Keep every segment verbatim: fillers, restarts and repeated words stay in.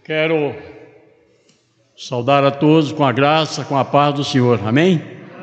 Quero saudar a todos com a graça, com a paz do Senhor. Amém?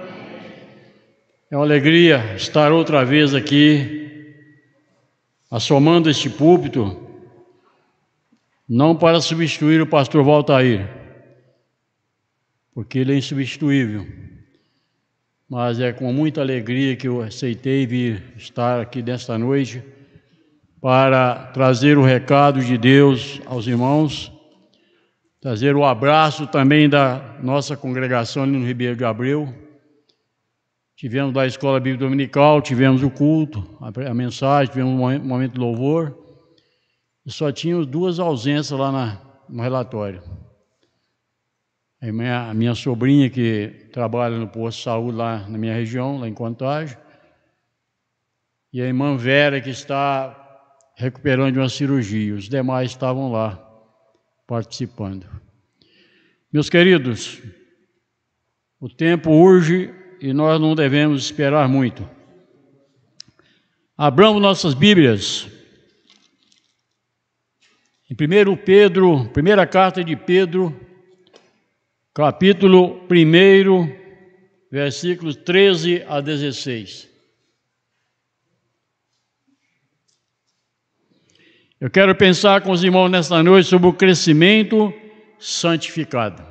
É uma alegria estar outra vez aqui, assomando este púlpito, não para substituir o pastor Valtair, porque ele é insubstituível, mas é com muita alegria que eu aceitei vir estar aqui nesta noite para trazer o recado de Deus aos irmãos, trazer o abraço também da nossa congregação ali no Ribeiro Gabriel. Tivemos da Escola Bíblica Dominical, tivemos o culto, a, a mensagem, tivemos um momento de louvor, e só tínhamos duas ausências lá na, no relatório. A minha, a minha sobrinha, que trabalha no posto de saúde lá na minha região, lá em Contagem, e a irmã Vera, que está recuperando de uma cirurgia. Os demais estavam lá participando. Meus queridos, o tempo urge e nós não devemos esperar muito. Abramos nossas Bíblias em primeiro Pedro, primeira carta de Pedro, capítulo um, versículos treze a dezesseis. Eu quero pensar com os irmãos nesta noite sobre o crescimento santificado.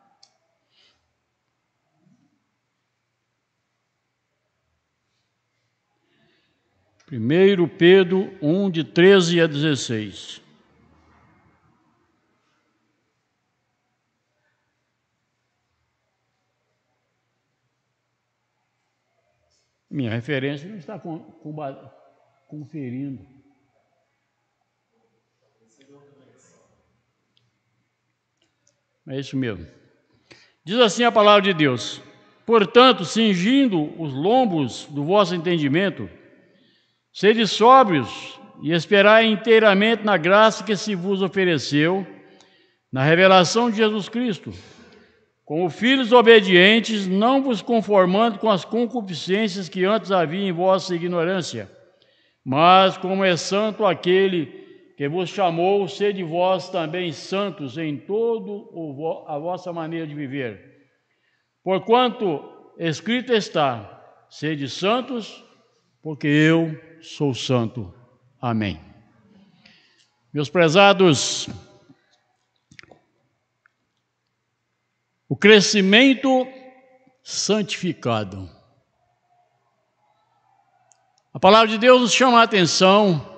primeiro Pedro um, de treze a dezesseis. Minha referência não está com, com, conferindo. É isso mesmo. Diz assim a palavra de Deus: portanto, cingindo os lombos do vosso entendimento, sede sóbrios e esperai inteiramente na graça que se vos ofereceu, na revelação de Jesus Cristo. Como filhos obedientes, não vos conformando com as concupiscências que antes havia em vossa ignorância, mas como é santo aquele que vos chamou, sede vós também santos em todo o, a vossa maneira de viver. Porquanto escrito está: sede santos, porque eu sou santo. Amém. Meus prezados, o crescimento santificado. A palavra de Deus nos chama a atenção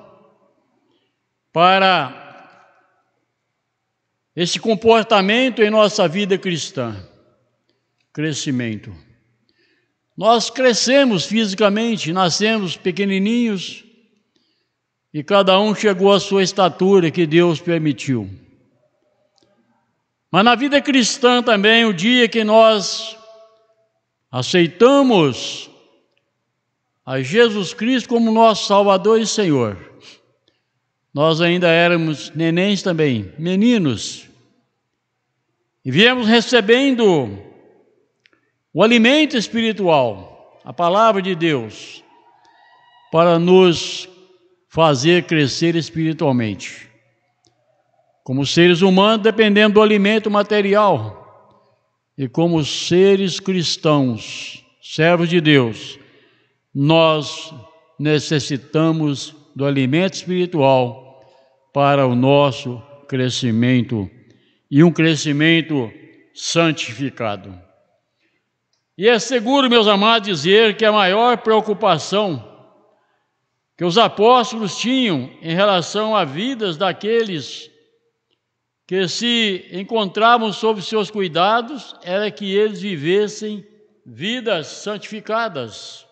para esse comportamento em nossa vida cristã. Crescimento. Nós crescemos fisicamente, nascemos pequenininhos e cada um chegou à sua estatura que Deus permitiu. Mas na vida cristã também, o dia que nós aceitamos a Jesus Cristo como nosso Salvador e Senhor, nós ainda éramos nenéns também, meninos, e viemos recebendo o alimento espiritual, a palavra de Deus, para nos fazer crescer espiritualmente. Como seres humanos, dependendo do alimento material, e como seres cristãos, servos de Deus, nós necessitamos do alimento espiritual para o nosso crescimento, e um crescimento santificado. E é seguro, meus amados, dizer que a maior preocupação que os apóstolos tinham em relação a vidas daqueles que se encontravam sob seus cuidados era que eles vivessem vidas santificadas,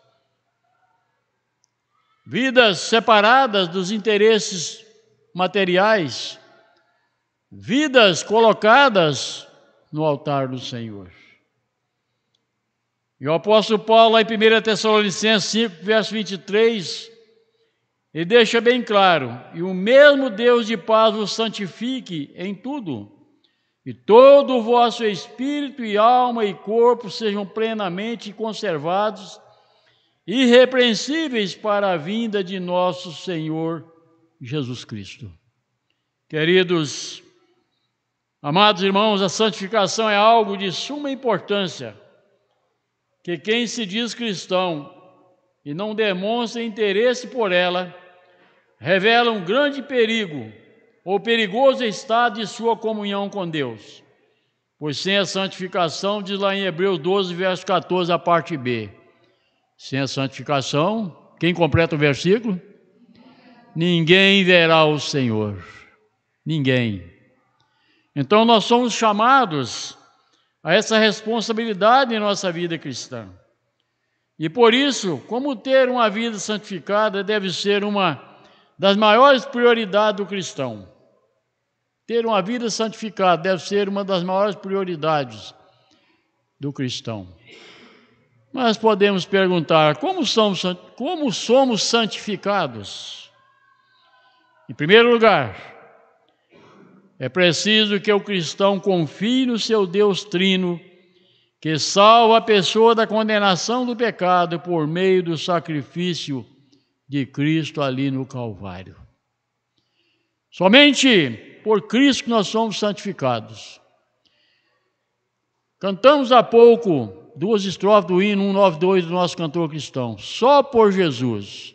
vidas separadas dos interesses materiais, vidas colocadas no altar do Senhor. E o apóstolo Paulo, lá em primeira Tessalonicenses cinco, verso vinte e três, ele deixa bem claro: e o mesmo Deus de paz vos santifique em tudo, e todo o vosso espírito e alma e corpo sejam plenamente conservados, irrepreensíveis para a vinda de nosso Senhor Jesus Cristo. Queridos, Amados irmãos, a santificação é algo de suma importância, que quem se diz cristão e não demonstra interesse por ela, revela um grande perigo ou perigoso estado de sua comunhão com Deus. Pois sem a santificação, diz lá em Hebreus doze, verso quatorze, a parte B, sem a santificação, quem completa o versículo? Ninguém verá o Senhor. Ninguém. Então nós somos chamados a essa responsabilidade em nossa vida cristã. E por isso, como ter uma vida santificada deve ser uma das maiores prioridades do cristão. Ter uma vida santificada deve ser uma das maiores prioridades do cristão. Mas podemos perguntar, como somos, como somos santificados? Em primeiro lugar, é preciso que o cristão confie no seu Deus Trino, que salva a pessoa da condenação do pecado por meio do sacrifício de Cristo ali no Calvário. Somente por Cristo que nós somos santificados. Cantamos há pouco duas estrofes do hino cento e noventa e dois do nosso cantor cristão. Só por Jesus.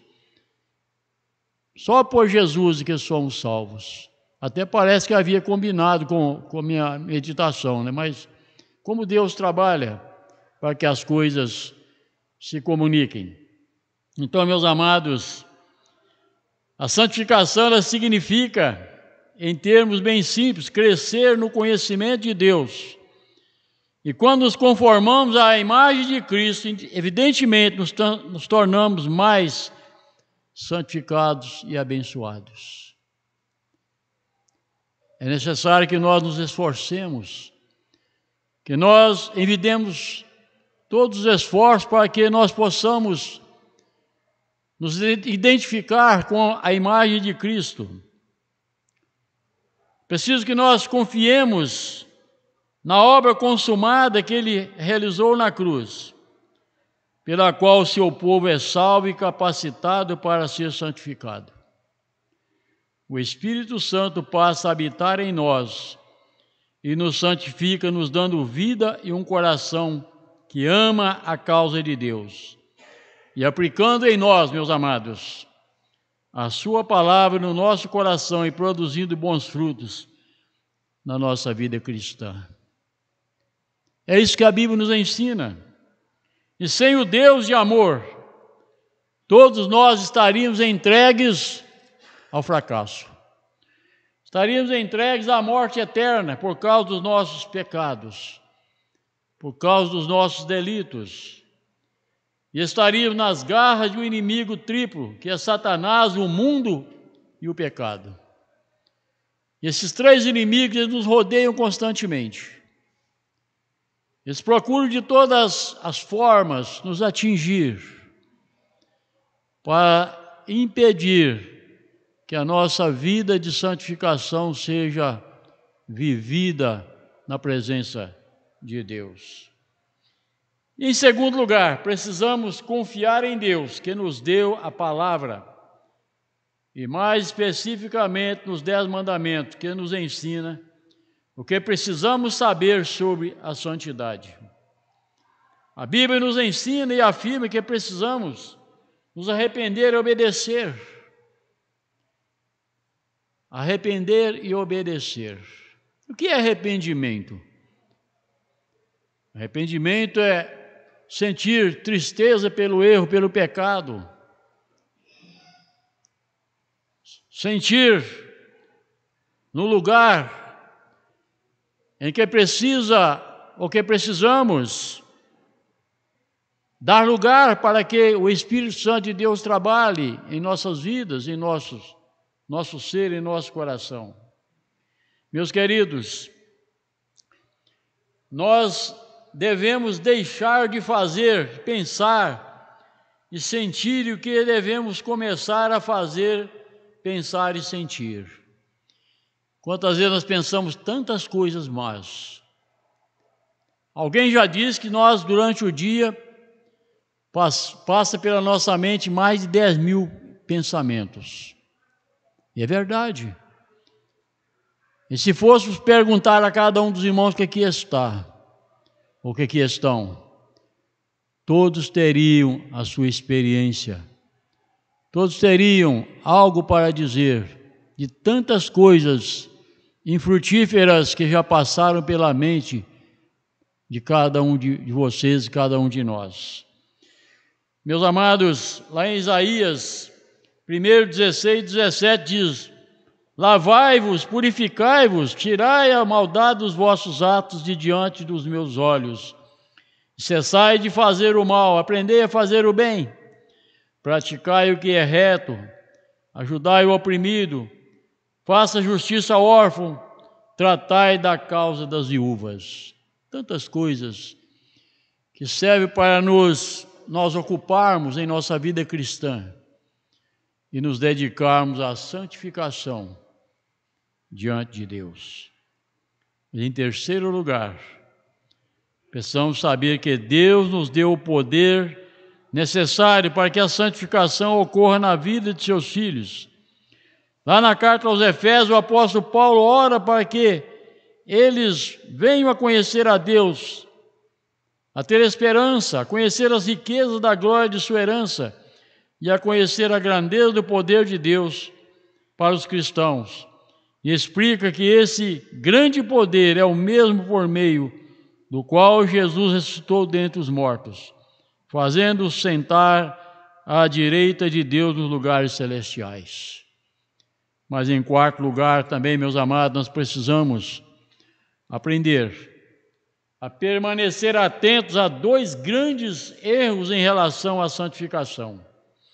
Só por Jesus que somos salvos. Até parece que havia combinado com, com a minha meditação, né? Mas como Deus trabalha para que as coisas se comuniquem. Então, meus amados, a santificação ela significa, em termos bem simples, crescer no conhecimento de Deus. E quando nos conformamos à imagem de Cristo, evidentemente nos, nos tornamos mais santificados e abençoados. É necessário que nós nos esforcemos, que nós envidemos todos os esforços para que nós possamos nos identificar com a imagem de Cristo. Preciso que nós confiemos na obra consumada que Ele realizou na cruz, pela qual o seu povo é salvo e capacitado para ser santificado. O Espírito Santo passa a habitar em nós e nos santifica, nos dando vida e um coração que ama a causa de Deus. E aplicando em nós, meus amados, a sua palavra no nosso coração e produzindo bons frutos na nossa vida cristã. É isso que a Bíblia nos ensina. E sem o Deus de amor, todos nós estaríamos entregues ao fracasso. Estaríamos entregues à morte eterna por causa dos nossos pecados, por causa dos nossos delitos. E estaríamos nas garras de um inimigo triplo, que é Satanás, o mundo e o pecado. E esses três inimigos eles nos rodeiam constantemente. Eles procuram de todas as formas nos atingir, para impedir que a nossa vida de santificação seja vivida na presença de Deus. E, em segundo lugar, precisamos confiar em Deus, que nos deu a palavra, e mais especificamente nos dez mandamentos, que nos ensina o que precisamos saber sobre a santidade. A Bíblia nos ensina e afirma que precisamos nos arrepender e obedecer. Arrepender e obedecer. O que é arrependimento? Arrependimento é sentir tristeza pelo erro, pelo pecado. Sentir no lugar em que precisa, ou que precisamos, dar lugar para que o Espírito Santo de Deus trabalhe em nossas vidas, em nossos nosso ser e nosso coração. Meus queridos, nós devemos deixar de fazer, pensar e sentir o que devemos começar a fazer, pensar e sentir. Quantas vezes nós pensamos tantas coisas más. Alguém já disse que nós, durante o dia, passa pela nossa mente mais de dez mil pensamentos. E é verdade. E se fôssemos perguntar a cada um dos irmãos que aqui está, ou que aqui estão, todos teriam a sua experiência, todos teriam algo para dizer de tantas coisas infrutíferas que já passaram pela mente de cada um de, de vocês, de cada um de nós. Meus amados, lá em Isaías, primeiro, dezesseis, dezessete diz: lavai-vos, purificai-vos, tirai a maldade dos vossos atos de diante dos meus olhos. Cessai de fazer o mal, aprendei a fazer o bem. Praticai o que é reto, ajudai o oprimido, faça justiça ao órfão, tratai da causa das viúvas. Tantas coisas que servem para nos, nós ocuparmos em nossa vida cristã e nos dedicarmos à santificação diante de Deus. E em terceiro lugar, precisamos saber que Deus nos deu o poder necessário para que a santificação ocorra na vida de seus filhos. Lá na carta aos Efésios, o apóstolo Paulo ora para que eles venham a conhecer a Deus, a ter esperança, a conhecer as riquezas da glória de sua herança e a conhecer a grandeza do poder de Deus para os cristãos. E explica que esse grande poder é o mesmo por meio do qual Jesus ressuscitou dentre os mortos, fazendo-os sentar à direita de Deus nos lugares celestiais. Mas em quarto lugar também, meus amados, nós precisamos aprender a permanecer atentos a dois grandes erros em relação à santificação: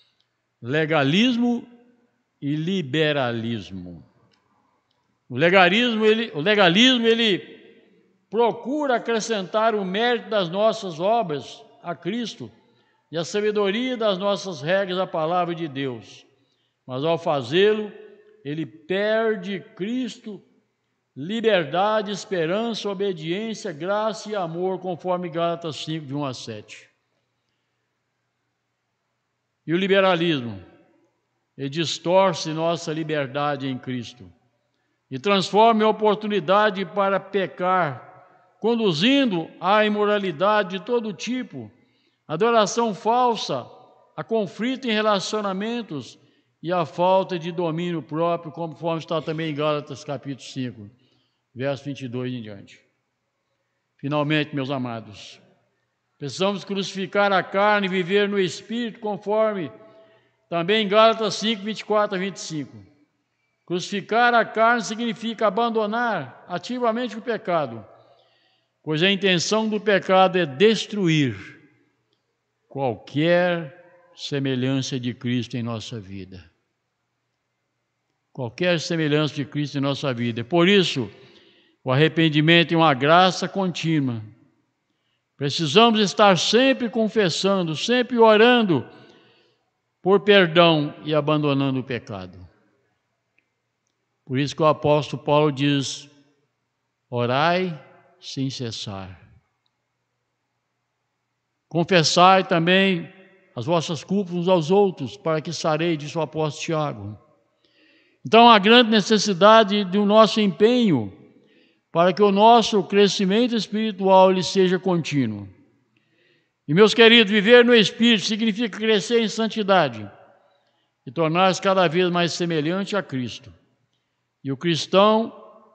legalismo e liberalismo. O legalismo, ele, o legalismo, ele procura acrescentar o mérito das nossas obras a Cristo e a sabedoria das nossas regras à palavra de Deus. Mas ao fazê-lo, ele perde Cristo, liberdade, esperança, obediência, graça e amor, conforme Gálatas cinco, de um a sete. E o liberalismo, ele distorce nossa liberdade em Cristo e transforma em oportunidade para pecar, conduzindo à imoralidade de todo tipo, adoração falsa, a conflito em relacionamentos e a falta de domínio próprio, conforme está também em Gálatas capítulo cinco, verso vinte e dois em diante. Finalmente, meus amados, precisamos crucificar a carne e viver no Espírito, conforme também em Gálatas cinco, vinte e quatro a vinte e cinco. Crucificar a carne significa abandonar ativamente o pecado, pois a intenção do pecado é destruir qualquer semelhança de Cristo em nossa vida. Qualquer semelhança de Cristo em nossa vida. Por isso, o arrependimento é uma graça contínua. Precisamos estar sempre confessando, sempre orando por perdão e abandonando o pecado. Por isso que o apóstolo Paulo diz: orai sem cessar. Confessai também as vossas culpas uns aos outros, para que sarei, disse o apóstolo Tiago. Então, há grande necessidade do nosso empenho para que o nosso crescimento espiritual ele seja contínuo. E, meus queridos, viver no Espírito significa crescer em santidade e tornar-se cada vez mais semelhante a Cristo. E o cristão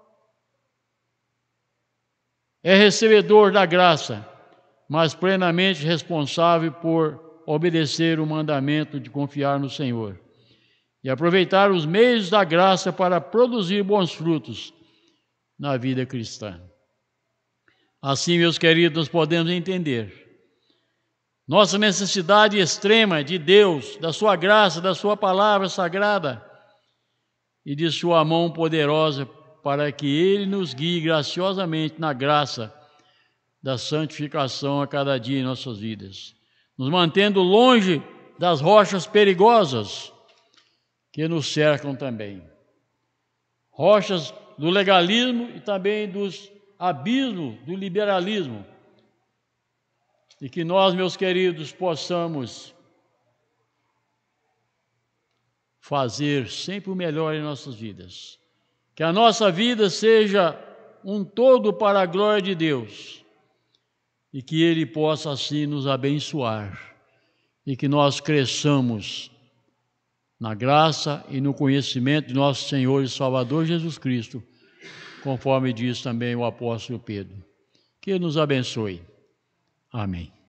é recebedor da graça, mas plenamente responsável por obedecer o mandamento de confiar no Senhor e aproveitar os meios da graça para produzir bons frutos na vida cristã. Assim, meus queridos, nós podemos entender nossa necessidade extrema de Deus, da sua graça, da sua palavra sagrada e de sua mão poderosa para que Ele nos guie graciosamente na graça da santificação a cada dia em nossas vidas, nos mantendo longe das rochas perigosas que nos cercam também. Rochas do legalismo e também dos abismos do liberalismo. E que nós, meus queridos, possamos fazer sempre o melhor em nossas vidas, Que a nossa vida seja um todo para a glória de Deus e que Ele possa assim nos abençoar e que nós cresçamos na graça e no conhecimento de nosso Senhor e Salvador Jesus Cristo, conforme diz também o apóstolo Pedro. Que Ele nos abençoe. Amém.